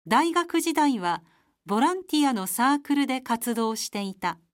大学時代はボランティアのサークルで活動していた。